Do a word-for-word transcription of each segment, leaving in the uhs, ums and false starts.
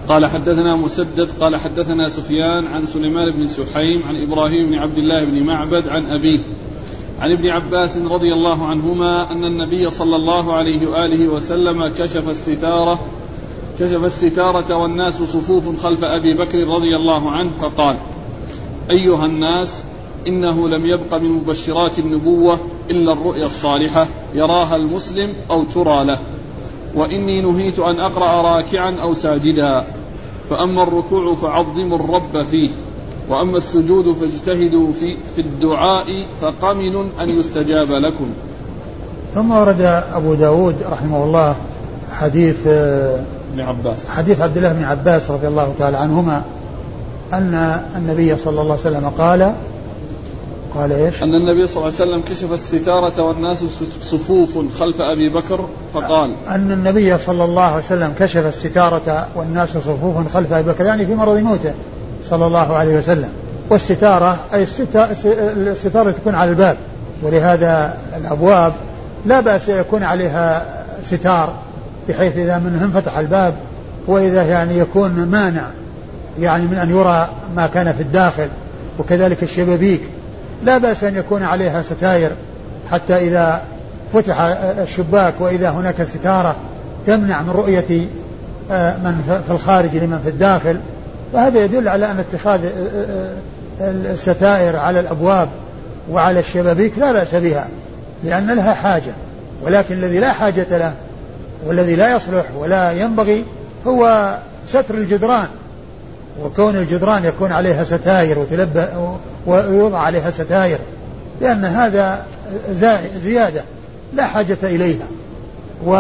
قال حدثنا مسدد قال حدثنا سفيان عن سليمان بن سحيم عن إبراهيم بن عبد الله بن معبد عن أبيه عن ابن عباس رضي الله عنهما أن النبي صلى الله عليه وآله وسلم كشف الستارة كشف الستارة والناس صفوف خلف أبي بكر رضي الله عنه فقال: أيها الناس، إنه لم يبق من مبشرات النبوة إلا الرؤيا الصالحة يراها المسلم أو ترى له، وإني نهيت أن أقرأ راكعا أو ساجدا، فأما الركوع فعظموا الرب فيه، وأما السجود فاجتهدوا في, في الدعاء فقمن أن يستجاب لكم. ثم ورد أبو داود رحمه الله حديث ابن عباس حديث عبد الله بن عباس رضي الله تعالى عنهما أن النبي صلى الله عليه وسلم قال قال إيش؟ أن النبي صلى الله عليه وسلم كشف الستارة والناس صفوف خلف أبي بكر فقال: أن النبي صلى الله عليه وسلم كشف الستارة والناس صفوف خلف أبي بكر، يعني في مرض موته صلى الله عليه وسلم. والستارة أي الستارة تكون على الباب، ولهذا الأبواب لا بأس يكون عليها ستار، بحيث إذا منهم فتح الباب وإذا يعني يكون مانع يعني من أن يرى ما كان في الداخل. وكذلك الشبابيك لا بأس أن يكون عليها ستائر، حتى إذا فتح الشباك وإذا هناك ستارة تمنع من رؤية من في الخارج لمن في الداخل، فهذا يدل على أن اتخاذ الستائر على الأبواب وعلى الشبابيك لا بأس بها، لأن لها حاجة. ولكن الذي لا حاجة له والذي لا يصلح ولا ينبغي هو ستر الجدران، وكون الجدران يكون عليها ستائر وتلبى ويوضع عليها ستائر، لأن هذا زيادة لا حاجة إليها، و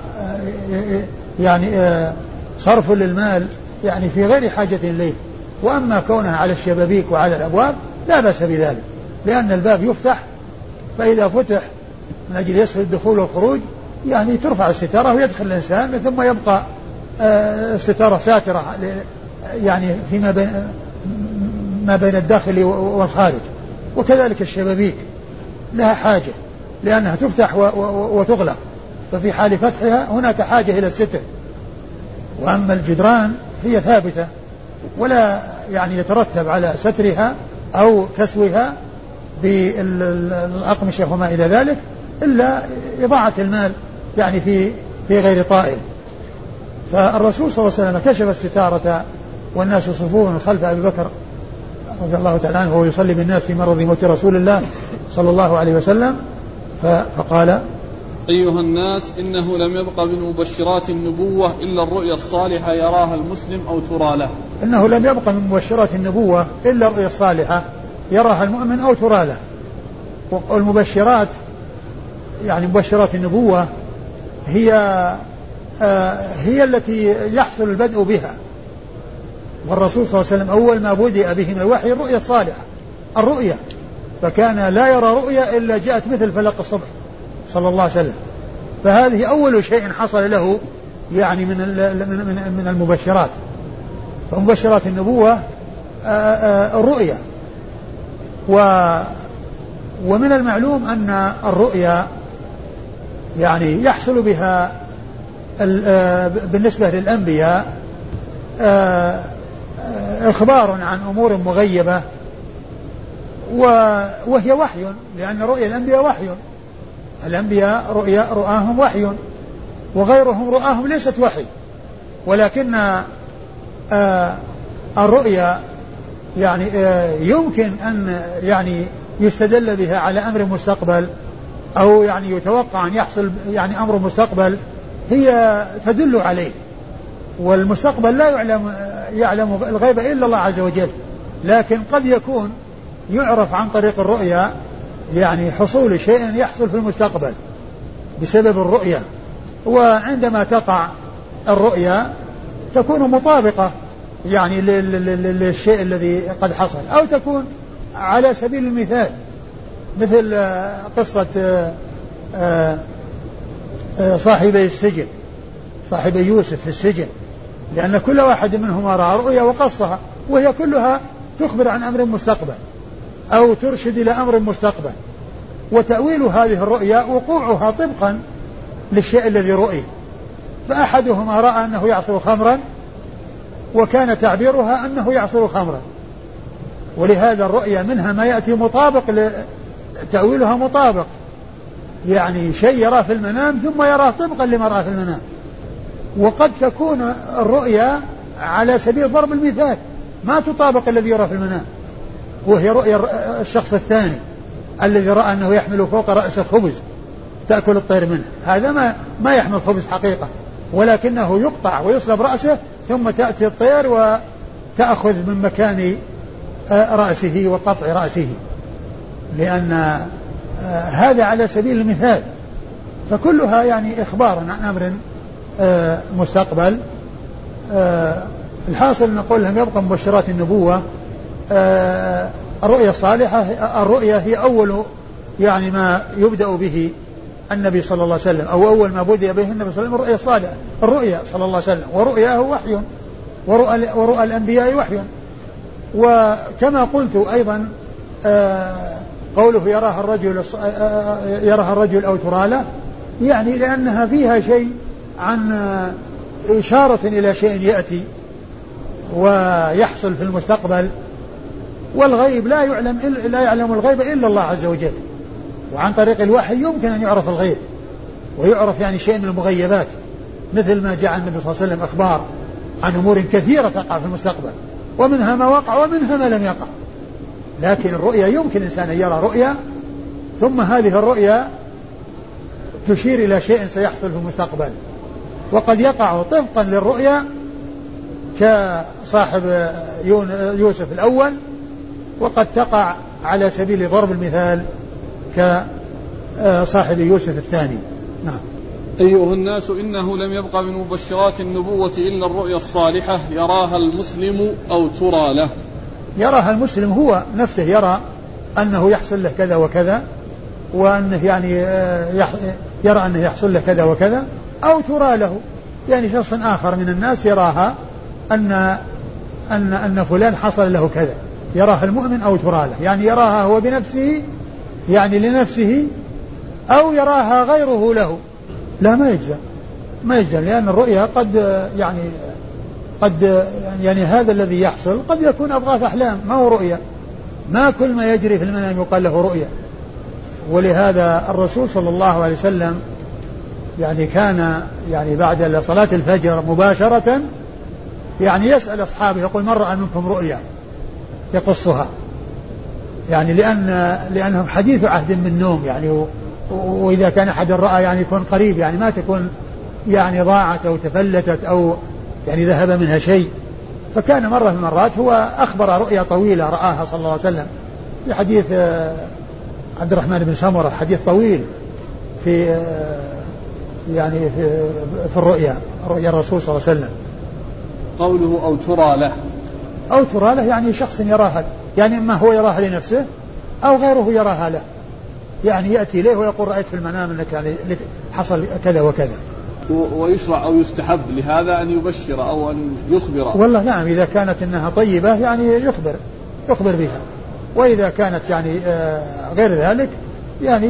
يعني صرف للمال يعني في غير حاجة إليه. وأما كونها على الشبابيك وعلى الأبواب لا بأس بذلك، لأن الباب يفتح، فإذا فتح من أجل يسهل الدخول والخروج يعني ترفع الستارة ويدخل الإنسان، ثم يبقى الستارة ساترة يعني فيما بين ما بين الداخل والخارج. وكذلك الشبابيك لها حاجة، لأنها تفتح وتغلق، ففي حال فتحها هناك حاجة إلى الستر. وأما الجدران هي ثابتة ولا يعني يترتب على سترها أو كسوها بالأقمشة وما إلى ذلك إلا إضاعة المال يعني في في غير طائل. فالرسول صلى الله عليه وسلم كشف الستارة والناس صفوف خلف أبي بكر رضي الله تعالى عنه وهو يصلي بالناس في مرض موت رسول الله صلى الله عليه وسلم، فقال: أيها الناس، إنه لم يبق من مبشرات النبوة إلا الرؤيا الصالحة يراها المسلم أو ترى له. إنه لم يبق من مبشرات النبوة إلا الرؤيا الصالحة يراها المؤمن أو ترى له. والمبشرات يعني مبشرات النبوة هي آه هي التي يحصل البدء بها، والرسول صلى الله عليه وسلم أول ما بدأ به من الوحي الرؤيا الصالحة الرؤيا، فكان لا يرى رؤيا إلا جاءت مثل فلق الصبح صلى الله عليه وسلم. فهذه أول شيء حصل له يعني من من من المبشرات. فمبشرات النبوة الرؤيا، ومن المعلوم أن الرؤيا يعني يحصل بها بالنسبة للأنبياء إخبار عن أمور مغيبة، وهي وحي، لأن رؤيا الأنبياء وحي. الأنبياء رؤيا رؤاهم وحي، وغيرهم رؤاهم ليست وحي. ولكن آه الرؤيا يعني آه يمكن أن يعني يستدل بها على أمر مستقبل، أو يعني يتوقع أن يحصل يعني أمر مستقبل هي تدل عليه. والمستقبل لا يعلم يعلم الغيب إلا الله عز وجل، لكن قد يكون يعرف عن طريق الرؤيا يعني حصول شيء يحصل في المستقبل بسبب الرؤيا. وعندما تقع الرؤيا تكون مطابقة يعني للشيء الذي قد حصل، أو تكون على سبيل المثال مثل قصة صاحبي السجن، صاحبي يوسف في السجن، لأن كل واحد منهما رأى رؤيا وقصها، وهي كلها تخبر عن أمر مستقبل أو ترشد إلى أمر مستقبل. وتأويل هذه الرؤيا وقوعها طبقا للشيء الذي رؤي. فأحدهما رأى أنه يعصر خمرا وكان تعبيرها أنه يعصر خمرا. ولهذا الرؤيا منها ما يأتي مطابق تأويلها مطابق، يعني شيء يراه في المنام ثم يراه طبقا لما رأى في المنام. وقد تكون الرؤيا على سبيل ضرب المثال ما تطابق الذي يرى في المنام، وهي رؤيا الشخص الثاني الذي رأى أنه يحمل فوق رأسه خبز تأكل الطير منه. هذا ما ما يحمل خبز حقيقة، ولكنه يقطع ويصلب رأسه ثم تأتي الطير وتأخذ من مكان رأسه وقطع رأسه، لأن هذا على سبيل المثال. فكلها يعني إخبار عن أمر مستقبل. الحاصل نقول لهم يبقى مبشرات النبوة. الرؤيا الصالحة، الرؤيا هي أول يعني ما يبدأ به النبي صلى الله عليه وسلم، أو أول ما بدأ به النبي صلى الله عليه وسلم الرؤيا الصالحة، الرؤيا صلى الله عليه وسلم، ورؤياه وحي، ورؤى, ورؤى الأنبياء وحي. وكما قلت أيضا قوله يراها الرجل يراها الرجل أو ترى له، يعني لأنها فيها شيء عن إشارة إلى شيء يأتي ويحصل في المستقبل. والغيب لا يعلم لا يعلم الغيب إلا الله عز وجل، وعن طريق الوحي يمكن أن يعرف الغيب ويعرف يعني شيء من المغيبات، مثل ما جاء النبي صلى الله عليه وسلم أخبار عن أمور كثيرة تقع في المستقبل، ومنها ما وقع ومنها ما لم يقع. لكن الرؤيا يمكن الإنسان أن يرى رؤيا ثم هذه الرؤيا تشير إلى شيء سيحصل في المستقبل، وقد يقع طبقا للرؤيا كصاحب يوسف الأول، وقد تقع على سبيل ضرب المثال كصاحب يوسف الثاني. نعم. أيها الناس، إنه لم يبقى من مبشرات النبوة إلا الرؤيا الصالحة يراها المسلم أو ترى له. يراها المسلم هو نفسه، يرى أنه يحصل له كذا وكذا، وأنه يعني يرى أنه يحصل له كذا وكذا، أو ترى له يعني شخص آخر من الناس يراها أن أن أن فلان حصل له كذا، يراها المؤمن أو ترى له، يعني يراها هو بنفسه يعني لنفسه، أو يراها غيره له. لا، ما يجزم ما يجزم لأن الرؤيا قد يعني قد يعني هذا الذي يحصل قد يكون أضغاث أحلام، ما هو رؤيا. ما كل ما يجري في المنام يقال له رؤيا. ولهذا الرسول صلى الله عليه وسلم يعني كان يعني بعد صلاة الفجر مباشرة يعني يسأل أصحابه يقول من رأى منكم رؤيا يقصها، يعني لأن لأنهم حديث عهد من نوم يعني، وإذا كان أحد رأى يعني يكون قريب، يعني ما تكون يعني ضاعت أو تفلتت أو يعني ذهب منها شيء. فكان مرة من المرات هو أخبر رؤيا طويلة رآها صلى الله عليه وسلم، في حديث عبد الرحمن بن سمرة، حديث طويل في يعني في, في الرؤيا رؤيا الرسول صلى الله عليه وسلم. قوله أو ترى له، أو ترى له يعني شخص يراها، يعني إما هو يراها لنفسه أو غيره يراها له، يعني يأتي إليه ويقول رأيت في المنام أنك يعني حصل كذا وكذا. ويشرع أو يستحب لهذا أن يبشر أو أن يخبر؟ والله نعم، إذا كانت إنها طيبة يعني يخبر يخبر بها، وإذا كانت يعني غير ذلك يعني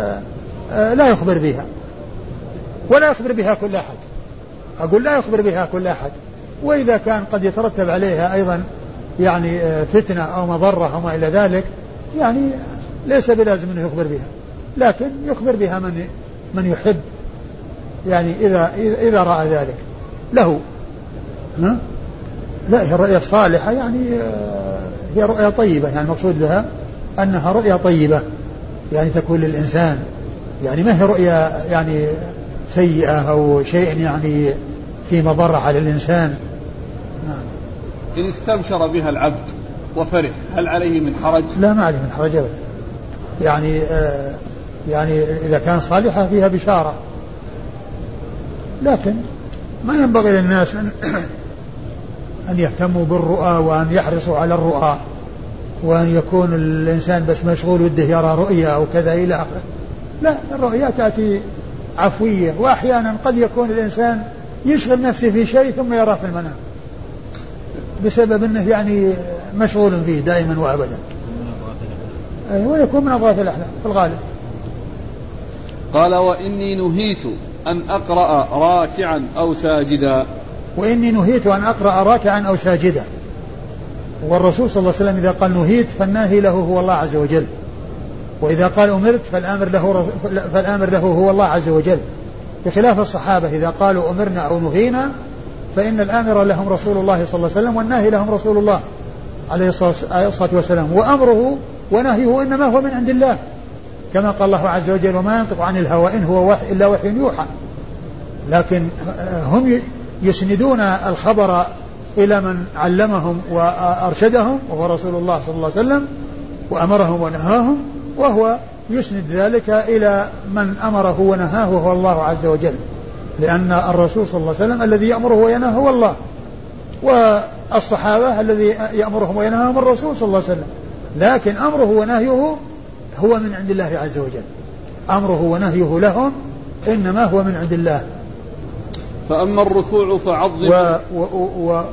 لا يخبر بها، ولا يخبر بها كل أحد. أقول لا يخبر بها كل أحد. وإذا كان قد يترتب عليها أيضا يعني فتنة أو مضرة أو ما إلى ذلك، يعني ليس بلازم أنه يخبر بها، لكن يخبر بها من من يحب، يعني إذا إذا رأى ذلك له. ها؟ لا، هي الرؤيا الصالحة يعني هي رؤيا طيبة، يعني المقصود بها أنها رؤيا طيبة يعني تكون للإنسان، يعني ما هي رؤيا يعني سيئة أو شيء يعني في مضرة على الإنسان. نعم. إن استبشر بها العبد وفرح هل عليه من حرج؟ لا، ما عليه من حرج أبدا، يعني آه يعني إذا كان صالحة فيها بشارة، لكن ما ينبغي للناس أن, أن يهتموا بالرؤى وأن يحرصوا على الرؤى، وأن يكون الإنسان بس مشغول وده يرى رؤيا أو كذا إلى آخره. لا، الرؤيا تأتي عفوية، وأحيانا قد يكون الإنسان يشغل نفسه في شيء ثم يراه في المنام بسبب أنه يعني مشغول فيه دائما وأبدا، ويكون من أضغاث الأحلام في الغالب. قال وإني نهيت أن أقرأ راكعا أو ساجدا. وإني نهيت أن أقرأ راكعا أو ساجدا. والرسول صلى الله عليه وسلم إذا قال نهيت فالناهي له هو الله عز وجل، وإذا قال أمرت فالآمر له, فالآمر له هو الله عز وجل، بخلاف الصحابة إذا قالوا أمرنا أو نهينا فإن الآمر لهم رسول الله صلى الله عليه وسلم والناهي لهم رسول الله عليه الصلاة والسلام، وأمره ونهيه إنما هو من عند الله، كما قال الله عز وجل وما ينطق عن الهوى إن هو وحي إلا وحي يوحى. لكن هم يسندون الخبر إلى من علمهم وأرشدهم وهو رسول الله صلى الله عليه وسلم وأمرهم ونهاهم، وهو يسند ذلك إلى من أمره ونهاه وهو الله عز وجل، لأن الرسول صلى الله عليه وسلم الذي يأمره وينهاه هو الله، والصحابة الذي يأمرهم وينهاهم الرسول صلى الله عليه وسلم، لكن أمره ونهيه هو من عند الله عز وجل، أمره ونهيه لهم إنما هو من عند الله. فأما الركوع فعظم و و و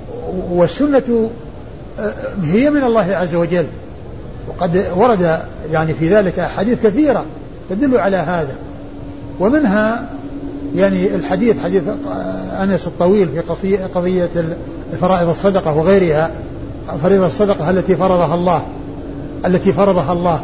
والسنة هي من الله عز وجل، وقد ورد يعني في ذلك أحاديث كثيرة تدل على هذا، ومنها يعني الحديث حديث أنس الطويل في قضية فرائض الصدقة وغيرها، فريضة الصدقة التي فرضها الله التي فرضها الله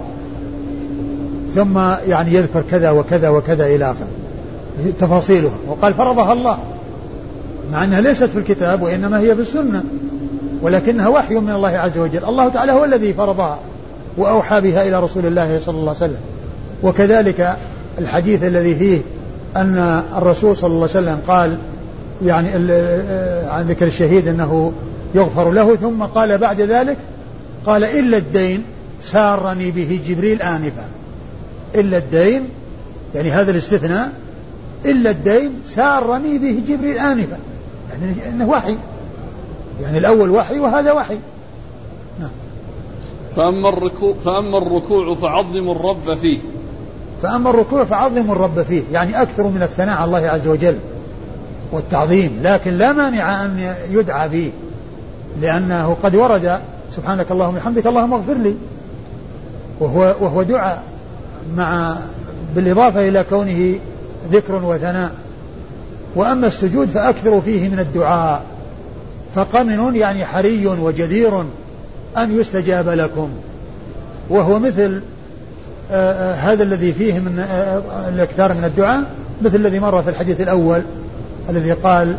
ثم يعني يذكر كذا وكذا وكذا إلى آخر تفاصيلها، وقال فرضها الله، مع أنها ليست في الكتاب وإنما هي في السنة، ولكنها وحي من الله عز وجل، الله تعالى هو الذي فرضها وأوحى بها إلى رسول الله صلى الله عليه وسلم. وكذلك الحديث الذي فيه أن الرسول صلى الله عليه وسلم قال يعني عن ذكر الشهيد أنه يغفر له، ثم قال بعد ذلك قال إلا الدين سارني به جبريل آنفا، إلا الدين يعني هذا الاستثناء، إلا الدين سارني به جبريل آنفا، يعني إنه وحي، يعني الأول وحي وهذا وحي. نعم. فأما الركوع فأما الركوع فعظموا الرب فيه فأما الركوع فعظموا الرب فيه، يعني أكثر من الثناء على الله عز وجل والتعظيم، لكن لا مانع أن يدعى فيه، لأنه قد ورد سبحانك اللهم وبحمدك اللهم اغفر لي، وهو, وهو دعاء مع بالإضافة إلى كونه ذكر وثناء. وأما السجود فأكثر فيه من الدعاء، فقمن يعني حري وجدير أن يستجاب لكم، وهو مثل آآ آآ هذا الذي فيه من الإكثار من الدعاء، مثل الذي مر في الحديث الأول الذي قال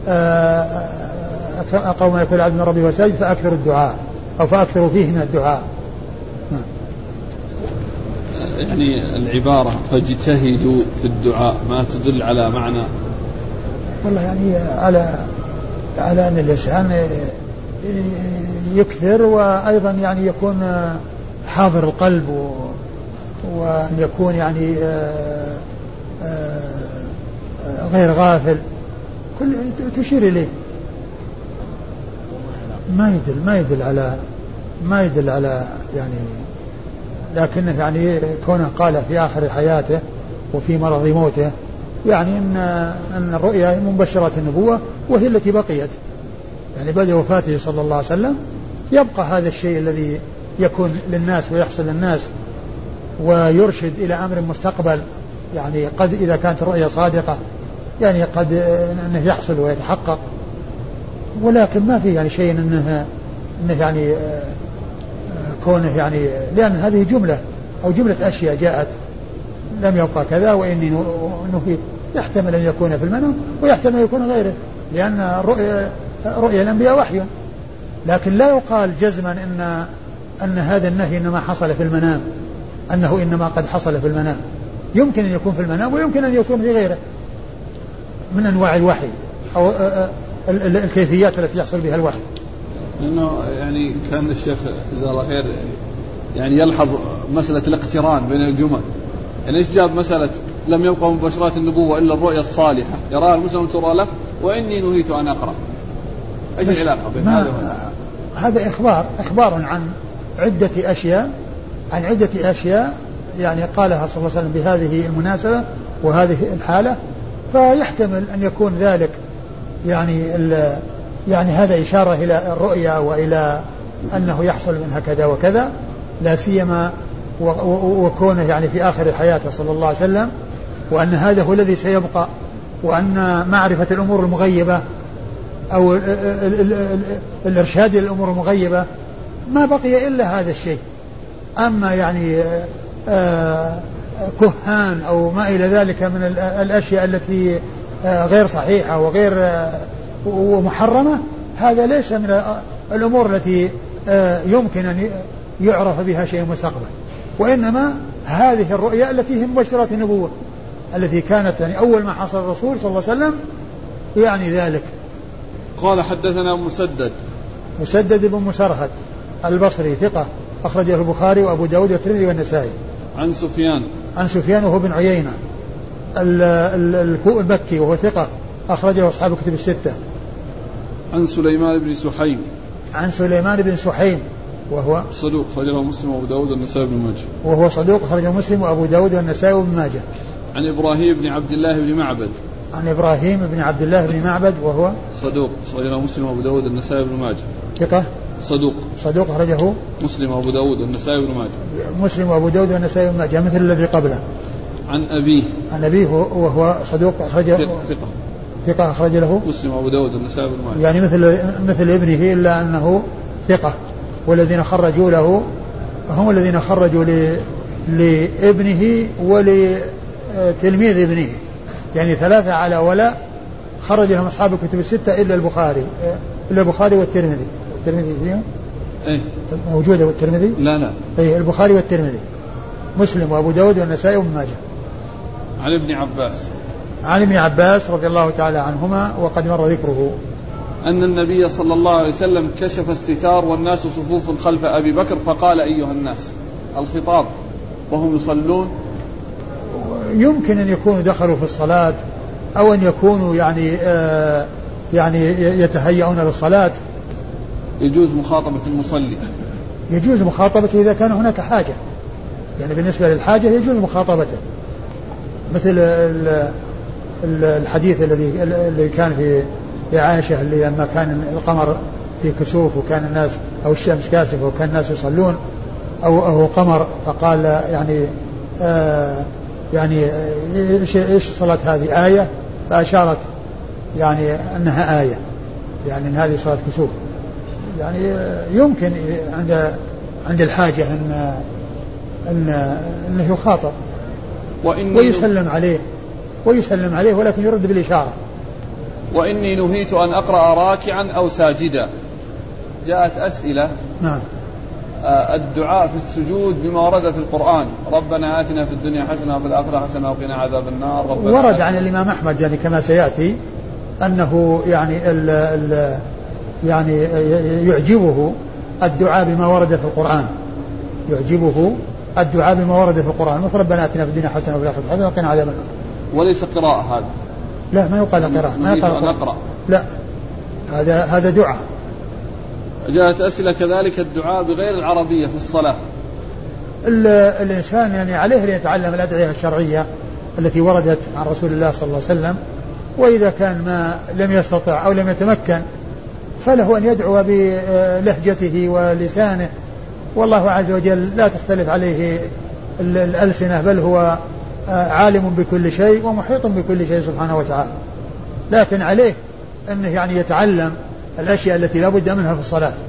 قوم يقول عبد من ربي وساجد فأكثر الدعاء أو فأكثر فيه من الدعاء. يعني العبارة فاجتهدوا في الدعاء ما تدل على معنى؟ والله يعني على على أن الإنسان يكثر، وأيضا يعني يكون حاضر القلب، وأن يكون يعني غير غافل، كل تشير إليه، ما يدل ما يدل على ما يدل على يعني، لكنه يعني كونه قال في آخر حياته وفي مرض موته، يعني أن أن الرؤيا مبشرة النبوة وهي التي بقيت، يعني بعد وفاته صلى الله عليه وسلم يبقى هذا الشيء الذي يكون للناس ويحصل للناس ويرشد إلى أمر مستقبل، يعني قد إذا كانت الرؤيا صادقة يعني قد أنه يحصل ويتحقق، ولكن ما في يعني شيء أنه, إنه يعني كونه يعني، لأن هذه جملة أو جملة أشياء جاءت لم يبقى كذا وإني نهيت، يحتمل أن يكون في المنام ويحتمل أن يكون غيره، لأن رؤيا, رؤيا الأنبياء وحي، لكن لا يقال جزما إن أن هذا النهي إنما حصل في المنام، أنه إنما قد حصل في المنام، يمكن أن يكون في المنام ويمكن أن يكون في غيره من أنواع الوحي أو الكيفيات التي يحصل بها الوحي. لأنه يعني كان الشيخ جزاه الله خير يعني يلحظ مسألة الاقتران بين الجمل، يعني إيش جاب مسألة لم يبقى مبشرات النبوة إلا الرؤيا الصالحة يراها المسلم ترى له وإني نهيت أن أقرأ، إيش العلاقة بين هذا وهذا؟ هذا إخبار إخبار عن عدة أشياء عن عدة أشياء يعني قالها صلى الله عليه وسلم بهذه المناسبة وهذه الحالة، فيحتمل أن يكون ذلك يعني يعني هذا إشارة إلى الرؤيا وإلى أنه يحصل منها كذا وكذا، لا سيما وكونه يعني في آخر حياته صلى الله عليه وسلم، وأن هذا هو الذي سيبقى، وأن معرفة الأمور المغيبة أو ال ال ال ال الإرشاد إلى الأمور المغيبة ما بقي إلا هذا الشيء. أما يعني آه كهان أو ما إلى ذلك من الأشياء التي آه غير صحيحة وغير آه ومحرمة، هذا ليس من الأمور التي آه يمكن أن يعرف بها شيء مستقبل، وإنما هذه الرؤيا التي هي مبشرات النبوة التي كانت يعني أول ما حصل الرسول صلى الله عليه وسلم يعني ذلك. قال حدثنا مسدد مسدد بن مسرهد البصري ثقة أخرجه البخاري وأبو داود والترمذي والنسائي. عن سفيان عن سفيان وهو بن عيينة المكي وهو ثقة أخرجه أصحاب الكتب الستة. عن سليمان بن سحيم عن سليمان بن سحيم وهو صدوق أخرجه مسلم وأبو داود والنسائي بن ماجه. وهو صدوق أخرجه مسلم وأبو داود والنسائي بن ماجه. عن إبراهيم بن عبد الله بن معبد عن إبراهيم بن عبد الله بن معبد وهو صدوق أخرجه مسلم وأبو داود والنسائي بن ماجه. ثقة صدوق صدوق أخرجه مسلم وأبو داود والنسائي بن ماجه. مسلم وأبو داود والنسائي بن ماجه مثل الذي قبله. عن أبيه عن أبيه وهو صدوق أخرجه ثقة ثقة أخرج له مسلم وأبو داود والنسائي بن ماجه. يعني مثل مثل ابنه إلا أنه ثقة، والذين خرجوا له هم الذين خرجوا ل... لابنه ولتلميذ ابنه، يعني ثلاثة على ولا خرج لهم أصحاب الكتب الستة إلا البخاري إلا البخاري والترمذي. والترمذي فيهم إيه موجودة والترمذي لا لا إيه البخاري والترمذي مسلم وأبو داود والنسائي وابن ماجه. عن ابن عباس عن ابن عباس رضي الله تعالى عنهما وقد مر ذكره أن النبي صلى الله عليه وسلم كشف الستار والناس صفوف خلف أبي بكر فقال أيها الناس. الخطاب وهم يصلون يمكن أن يكونوا دخلوا في الصلاة أو أن يكونوا يعني آه يعني يتهيئون للصلاة. يجوز مخاطبة المصلي يجوز مخاطبته إذا كان هناك حاجة، يعني بالنسبة للحاجة يجوز مخاطبته، مثل الحديث الذي الذي كان في في عائشة اللي لما كان القمر في كسوف وكان الناس أو الشمس كاسفة وكان الناس يصلون أو أو قمر فقال يعني آه يعني إيش إيش الصلاة هذه آية، فأشارت يعني أنها آية، يعني أن هذه صلاة كسوف. يعني يمكن عند عند الحاجة أن أن أنه يخاطب ويسلم عليه ويسلم عليه ولكن يرد بالإشارة. وإني نهيت أن أقرأ راكعا أو ساجدا. جاءت أسئلة نعم الدعاء في السجود بما ورد في القرآن ربنا آتنا في الدنيا حسنة وفي الآخرة حسنة وقنا عذاب النار. ورد عن الإمام أحمد يعني كما سيأتي أنه يعني ال ال يعني يعجبه الدعاء بما ورد في القرآن، يعجبه الدعاء بما ورد في القرآن مثل ربنا آتنا في الدنيا حسنة وفي الآخرة حسنة وقنا عذاب النار. وليس قراءة هذا؟ لا ما يقال قراءة، ما يقال نقرأ. لا هذا هذا دعاء. جاءت أسئلة كذلك الدعاء بغير العربية في الصلاة. الإنسان يعني عليه أن يتعلم الأدعية الشرعية التي وردت عن رسول الله صلى الله عليه وسلم، وإذا كان ما لم يستطع أو لم يتمكن فله أن يدعو بلهجته ولسانه، والله عز وجل لا تختلف عليه الألسنة بل هو عالم بكل شيء ومحيط بكل شيء سبحانه وتعالى، لكن عليه أنه يعني يتعلم الأشياء التي لا بد منها في الصلاة.